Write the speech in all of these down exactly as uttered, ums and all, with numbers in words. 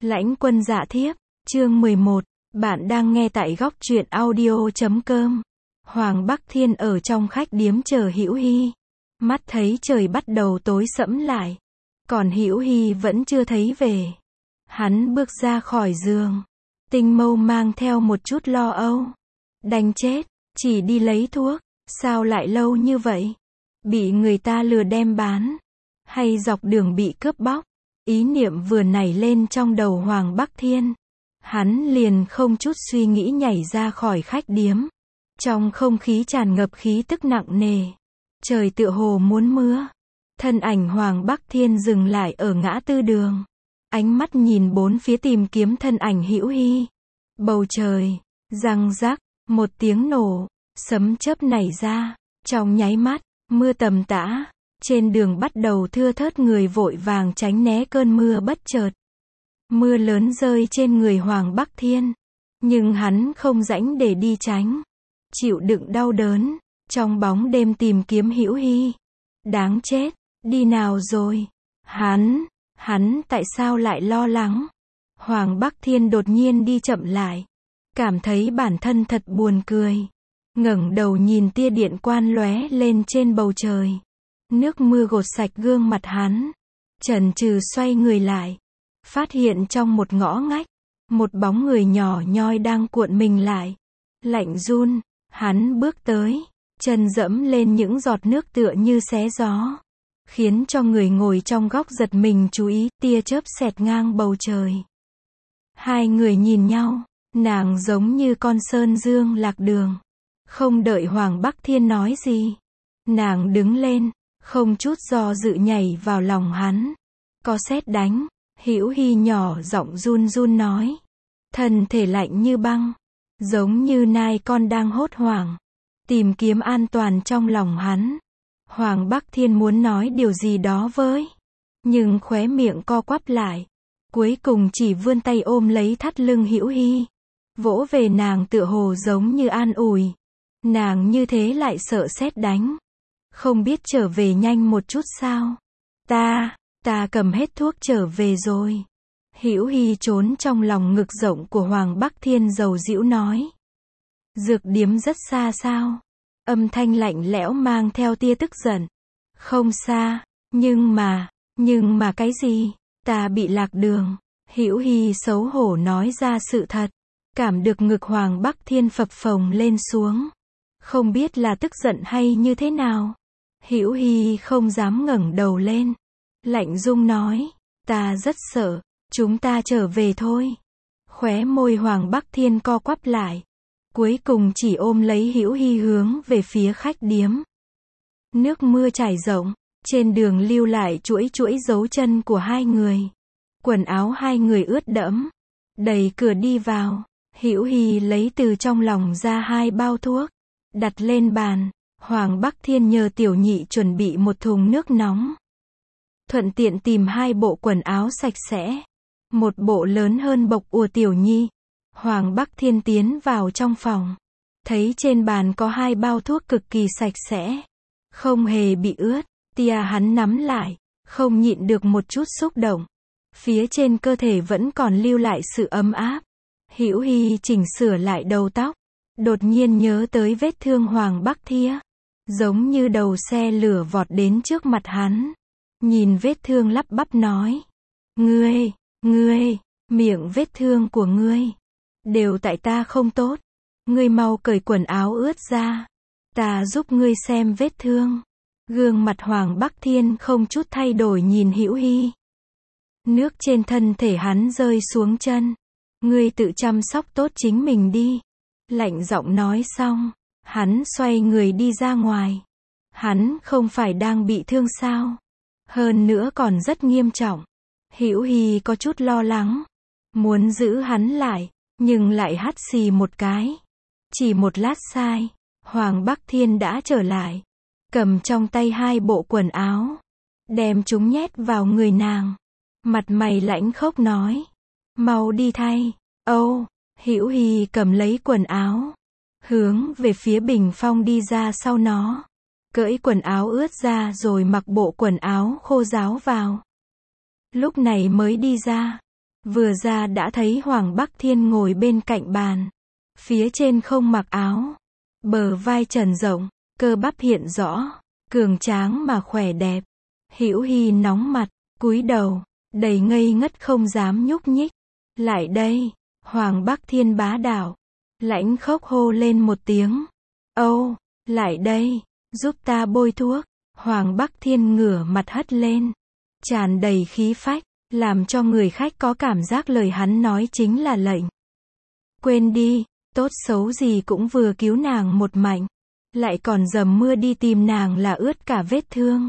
Lãnh Quân Dạ Thiếp, chương mười một, bạn đang nghe tại góc truyện audio chấm com. Hoàng Bắc Thiên ở trong khách điếm chờ Hữu Hi. Mắt thấy trời bắt đầu tối sẫm lại, còn Hữu Hi vẫn chưa thấy về. Hắn bước ra khỏi giường, Tinh Mâu mang theo một chút lo âu. Đành chết, chỉ đi lấy thuốc, sao lại lâu như vậy? Bị người ta lừa đem bán, hay dọc đường bị cướp bóc? Ý niệm vừa nảy lên trong đầu Hoàng Bắc Thiên. Hắn liền không chút suy nghĩ nhảy ra khỏi khách điếm. Trong không khí tràn ngập khí tức nặng nề. Trời tựa hồ muốn mưa. Thân ảnh Hoàng Bắc Thiên dừng lại ở ngã tư đường. Ánh mắt nhìn bốn phía tìm kiếm thân ảnh Hữu Hi. Bầu trời, răng rắc, một tiếng nổ, sấm chớp nảy ra. Trong nháy mắt, mưa tầm tã. Trên đường bắt đầu thưa thớt người vội vàng tránh né cơn mưa bất chợt. Mưa lớn rơi trên người Hoàng Bắc Thiên. Nhưng hắn không rãnh để đi tránh. Chịu đựng đau đớn. Trong bóng đêm tìm kiếm Hữu Hi. Đáng chết, đi nào rồi? Hắn, hắn tại sao lại lo lắng? Hoàng Bắc Thiên đột nhiên đi chậm lại. Cảm thấy bản thân thật buồn cười. Ngẩng đầu nhìn tia điện quang lóe lên trên bầu trời. Nước mưa gột sạch gương mặt hắn. Chần chừ xoay người lại. Phát hiện trong một ngõ ngách, một bóng người nhỏ nhoi đang cuộn mình lại. Lạnh run, hắn bước tới, chân dẫm lên những giọt nước tựa như xé gió. Khiến cho người ngồi trong góc giật mình chú ý, tia chớp xẹt ngang bầu trời. Hai người nhìn nhau, nàng giống như con sơn dương lạc đường. Không đợi Hoàng Bắc Thiên nói gì, nàng đứng lên, không chút do dự nhảy vào lòng hắn. Có sét đánh, Hữu Hi nhỏ giọng run run nói. Thân thể lạnh như băng, giống như nai con đang hốt hoảng, tìm kiếm an toàn trong lòng hắn. Hoàng Bắc Thiên muốn nói điều gì đó với, nhưng khóe miệng co quắp lại. Cuối cùng chỉ vươn tay ôm lấy thắt lưng Hữu Hi, vỗ về nàng tựa hồ giống như an ủi. Nàng như thế lại sợ sét đánh. Không biết trở về nhanh một chút sao? Ta, ta cầm hết thuốc trở về rồi. Hữu Hi trốn trong lòng ngực rộng của Hoàng Bắc Thiên dầu dĩu nói. Dược điếm rất xa sao? Âm thanh lạnh lẽo mang theo tia tức giận. Không xa, nhưng mà, nhưng mà cái gì? Ta bị lạc đường. Hữu Hi xấu hổ nói ra sự thật. Cảm được ngực Hoàng Bắc Thiên phập phồng lên xuống. Không biết là tức giận hay như thế nào. Hữu Hi không dám ngẩng đầu lên. Lạnh rung nói, ta rất sợ, chúng ta trở về thôi. Khóe môi Hoàng Bắc Thiên co quắp lại. Cuối cùng chỉ ôm lấy Hữu Hi hướng về phía khách điếm. Nước mưa trải rộng, trên đường lưu lại chuỗi chuỗi dấu chân của hai người. Quần áo hai người ướt đẫm. Đẩy cửa đi vào, Hữu Hi lấy từ trong lòng ra hai bao thuốc. Đặt lên bàn, Hoàng Bắc Thiên nhờ tiểu nhị chuẩn bị một thùng nước nóng. Thuận tiện tìm hai bộ quần áo sạch sẽ. Một bộ lớn hơn bọc ùa tiểu nhi. Hoàng Bắc Thiên tiến vào trong phòng. Thấy trên bàn có hai bao thuốc cực kỳ sạch sẽ. Không hề bị ướt. Tia hắn nắm lại. Không nhịn được một chút xúc động. Phía trên cơ thể vẫn còn lưu lại sự ấm áp. Hữu Hi chỉnh sửa lại đầu tóc. Đột nhiên nhớ tới vết thương Hoàng Bắc Thiên. Giống như đầu xe lửa vọt đến trước mặt hắn. Nhìn vết thương lắp bắp nói. Ngươi, ngươi, miệng vết thương của ngươi. Đều tại ta không tốt. Ngươi mau cởi quần áo ướt ra. Ta giúp ngươi xem vết thương. Gương mặt Hoàng Bắc Thiên không chút thay đổi nhìn Hữu Hi. Nước trên thân thể hắn rơi xuống chân. Ngươi tự chăm sóc tốt chính mình đi. Lạnh giọng nói xong, hắn xoay người đi ra ngoài. Hắn không phải đang bị thương sao? Hơn nữa còn rất nghiêm trọng. Hữu Hi có chút lo lắng. Muốn giữ hắn lại, nhưng lại hắt xì một cái. Chỉ một lát sai, Hoàng Bắc Thiên đã trở lại. Cầm trong tay hai bộ quần áo. Đem chúng nhét vào người nàng. Mặt mày lãnh khốc nói. Mau đi thay. Âu, Hữu Hi cầm lấy quần áo. Hướng về phía bình phong đi ra sau nó. Cởi quần áo ướt ra rồi mặc bộ quần áo khô ráo vào. Lúc này mới đi ra. Vừa ra đã thấy Hoàng Bắc Thiên ngồi bên cạnh bàn. Phía trên không mặc áo. Bờ vai trần rộng, cơ bắp hiện rõ, cường tráng mà khỏe đẹp. Hữu Hi nóng mặt, cúi đầu, đầy ngây ngất không dám nhúc nhích. Lại đây, Hoàng Bắc Thiên bá đạo, lãnh khốc hô lên một tiếng. Âu, lại đây, giúp ta bôi thuốc. Hoàng Bắc Thiên ngửa mặt hất lên, tràn đầy khí phách, làm cho người khách có cảm giác lời hắn nói chính là lệnh. Quên đi, tốt xấu gì cũng vừa cứu nàng một mạnh, lại còn dầm mưa đi tìm nàng là ướt cả vết thương.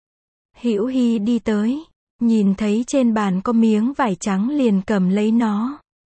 Hữu Hi đi tới, nhìn thấy trên bàn có miếng vải trắng liền cầm lấy nó.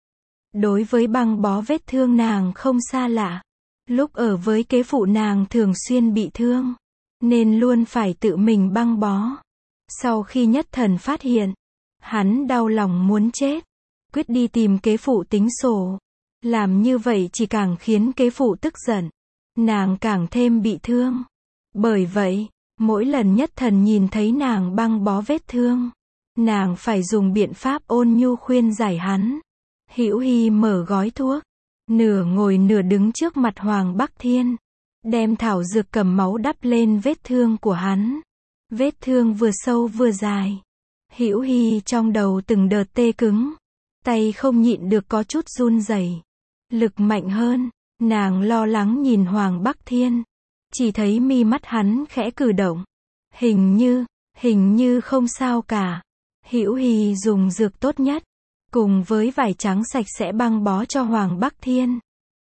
Đối với băng bó vết thương nàng không xa lạ. Lúc ở với kế phụ nàng thường xuyên bị thương, nên luôn phải tự mình băng bó. Sau khi Nhất Thần phát hiện, hắn đau lòng muốn chết, quyết đi tìm kế phụ tính sổ. Làm như vậy chỉ càng khiến kế phụ tức giận, nàng càng thêm bị thương. Bởi vậy, mỗi lần Nhất Thần nhìn thấy nàng băng bó vết thương, nàng phải dùng biện pháp ôn nhu khuyên giải hắn. Hữu Hi mở gói thuốc, nửa ngồi nửa đứng trước mặt Hoàng Bắc Thiên, đem thảo dược cầm máu đắp lên vết thương của hắn. Vết thương vừa sâu vừa dài. Hữu Hi trong đầu từng đợt tê cứng, tay không nhịn được có chút run rẩy. Lực mạnh hơn, nàng lo lắng nhìn Hoàng Bắc Thiên, chỉ thấy mi mắt hắn khẽ cử động. Hình như, hình như không sao cả. Hữu Hi dùng dược tốt nhất, cùng với vải trắng sạch sẽ băng bó cho Hoàng Bắc Thiên.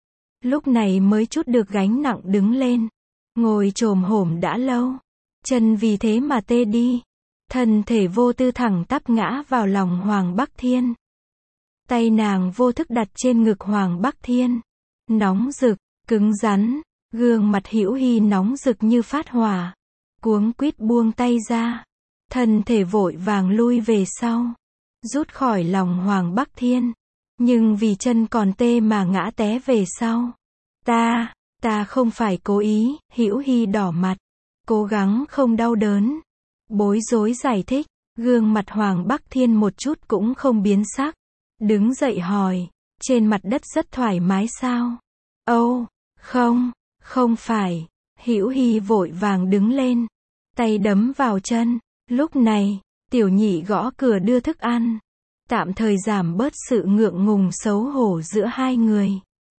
Lúc này mới chút được gánh nặng đứng lên. Ngồi chồm hổm đã lâu, chân vì thế mà tê đi. Thân thể vô tư thẳng tắp ngã vào lòng Hoàng Bắc Thiên. Tay nàng vô thức đặt trên ngực Hoàng Bắc Thiên. Nóng rực, cứng rắn, gương mặt Hữu Hi nóng rực như phát hỏa. Cuống quýt buông tay ra, thân thể vội vàng lui về sau, rút khỏi lòng Hoàng Bắc Thiên. Nhưng vì chân còn tê mà ngã té về sau. Ta, ta không phải cố ý. Hữu Hi đỏ mặt, cố gắng không đau đớn, bối rối giải thích. Gương mặt Hoàng Bắc Thiên một chút cũng không biến sắc, đứng dậy hỏi, trên mặt đất rất thoải mái sao? Âu, không, không phải. Hữu Hi vội vàng đứng lên, tay đấm vào chân. Lúc này, tiểu nhị gõ cửa đưa thức ăn, tạm thời giảm bớt sự ngượng ngùng xấu hổ giữa hai người.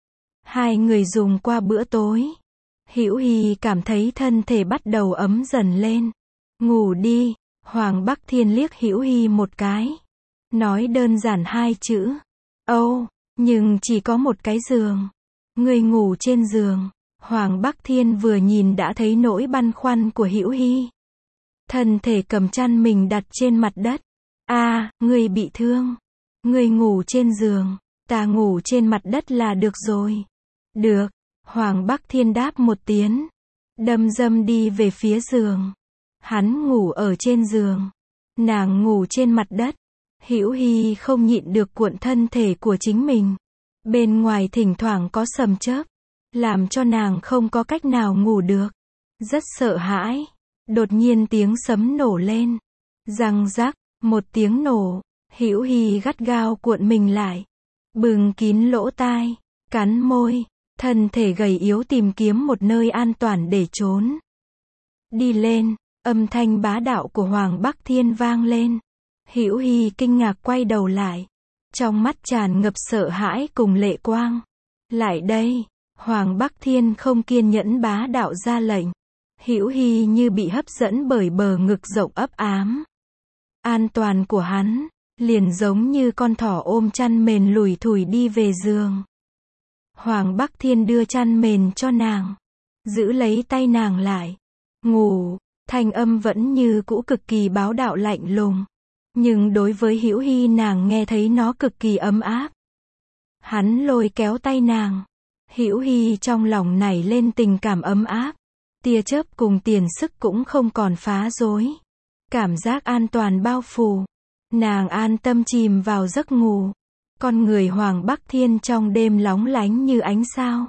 Hai người dùng qua bữa tối. Hữu Hi cảm thấy thân thể bắt đầu ấm dần lên. Ngủ đi. Hoàng Bắc Thiên liếc Hữu Hi một cái, nói đơn giản hai chữ. Âu, nhưng chỉ có một cái giường. Người ngủ trên giường. Hoàng Bắc Thiên vừa nhìn đã thấy nỗi băn khoăn của Hữu Hi. Thân thể cầm chăn mình đặt trên mặt đất. A, à, ngươi bị thương. Ngươi ngủ trên giường, ta ngủ trên mặt đất là được rồi. Được. Hoàng Bắc Thiên đáp một tiếng, đâm dâm đi về phía giường. Hắn ngủ ở trên giường, nàng ngủ trên mặt đất. Hữu Hi không nhịn được cuộn thân thể của chính mình. Bên ngoài thỉnh thoảng có sầm chớp, làm cho nàng không có cách nào ngủ được. Rất sợ hãi. Đột nhiên tiếng sấm nổ lên. Răng rắc, một tiếng nổ. Hữu Hi gắt gao cuộn mình lại, bưng kín lỗ tai, cắn môi, thân thể gầy yếu tìm kiếm một nơi an toàn để trốn. Đi lên, âm thanh bá đạo của Hoàng Bắc Thiên vang lên. Hữu Hi kinh ngạc quay đầu lại, trong mắt tràn ngập sợ hãi cùng lệ quang. Lại đây. Hoàng Bắc Thiên không kiên nhẫn bá đạo ra lệnh. Hữu Hi như bị hấp dẫn bởi bờ ngực rộng ấp ám, an toàn của hắn, liền giống như con thỏ ôm chăn mền lủi thủi đi về giường. Hoàng Bắc Thiên đưa chăn mền cho nàng, giữ lấy tay nàng lại. Ngủ. Thanh âm vẫn như cũ cực kỳ bá đạo lạnh lùng, nhưng đối với Hữu Hi nàng nghe thấy nó cực kỳ ấm áp. Hắn lôi kéo tay nàng. Hữu Hi trong lòng nảy lên tình cảm ấm áp, tia chớp cùng tiền sức cũng không còn phá rối. Cảm giác an toàn bao phủ, nàng an tâm chìm vào giấc ngủ. Con người Hoàng Bắc Thiên trong đêm lóng lánh như ánh sao.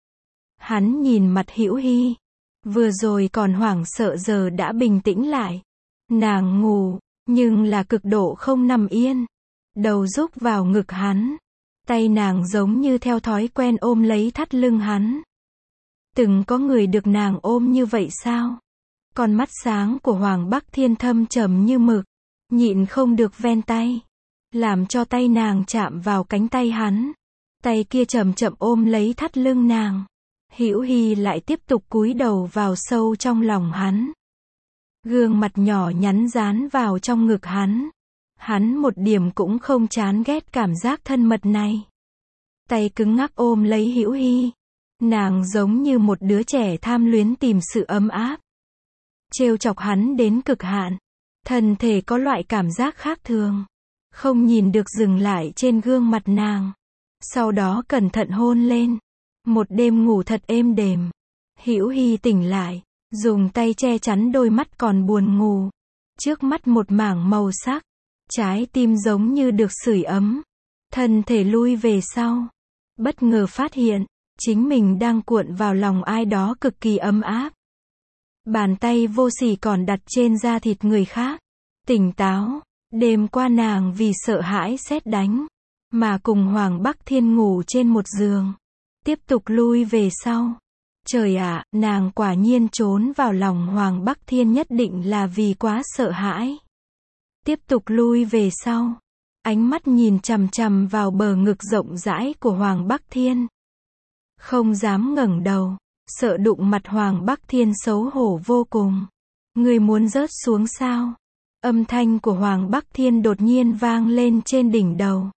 Hắn nhìn mặt Hữu Hi, vừa rồi còn hoảng sợ giờ đã bình tĩnh lại. Nàng ngủ, nhưng là cực độ không nằm yên. đầu rúc vào ngực hắn. Tay nàng giống như theo thói quen ôm lấy thắt lưng hắn. Từng có người được nàng ôm như vậy sao? Con mắt sáng của Hoàng Bắc Thiên thâm trầm như mực, nhịn không được ven tay, làm cho tay nàng chạm vào cánh tay hắn. Tay kia chậm chậm ôm lấy thắt lưng nàng. Hữu Hi lại tiếp tục cúi đầu vào sâu trong lòng hắn. Gương mặt nhỏ nhắn dán vào trong ngực hắn. Hắn một điểm cũng không chán ghét cảm giác thân mật này. Tay cứng ngắc ôm lấy Hữu Hi. Nàng giống như một đứa trẻ tham luyến tìm sự ấm áp. Trêu chọc hắn đến cực hạn. Thân thể có loại cảm giác khác thường. Không nhìn được dừng lại trên gương mặt nàng. Sau đó cẩn thận hôn lên. Một đêm ngủ thật êm đềm. Hữu Hi tỉnh lại, dùng tay che chắn đôi mắt còn buồn ngủ. Trước mắt một mảng màu sắc. Trái tim giống như được sưởi ấm. Thân thể lui về sau. Bất ngờ phát hiện, chính mình đang cuộn vào lòng ai đó cực kỳ ấm áp. Bàn tay vô sỉ còn đặt trên da thịt người khác. Tỉnh táo, đêm qua nàng vì sợ hãi sét đánh, mà cùng Hoàng Bắc Thiên ngủ trên một giường. Tiếp tục lui về sau. Trời ạ, nàng quả nhiên trốn vào lòng Hoàng Bắc Thiên nhất định là vì quá sợ hãi. Tiếp tục lui về sau. Ánh mắt nhìn chằm chằm vào bờ ngực rộng rãi của Hoàng Bắc Thiên. Không dám ngẩng đầu, sợ đụng mặt Hoàng Bắc Thiên xấu hổ vô cùng. Người muốn rớt xuống sao? Âm thanh của Hoàng Bắc Thiên đột nhiên vang lên trên đỉnh đầu.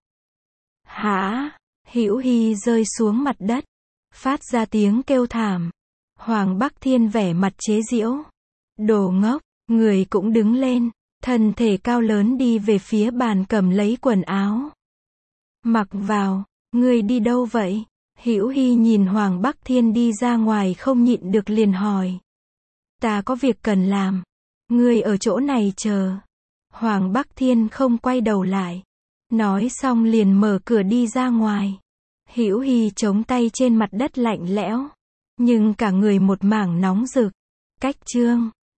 Hả? Hữu Hi rơi xuống mặt đất, phát ra tiếng kêu thảm. Hoàng Bắc Thiên vẻ mặt chế giễu. Đồ ngốc, người cũng đứng lên, thân thể cao lớn đi về phía bàn cầm lấy quần áo. Mặc vào, người đi đâu vậy? Hữu Hi nhìn Hoàng Bắc Thiên đi ra ngoài không nhịn được liền hỏi. Ta có việc cần làm. Ngươi ở chỗ này chờ. Hoàng Bắc Thiên không quay đầu lại. Nói xong liền mở cửa đi ra ngoài. Hữu Hi chống tay trên mặt đất lạnh lẽo. Nhưng cả người một mảng nóng rực. Cách chương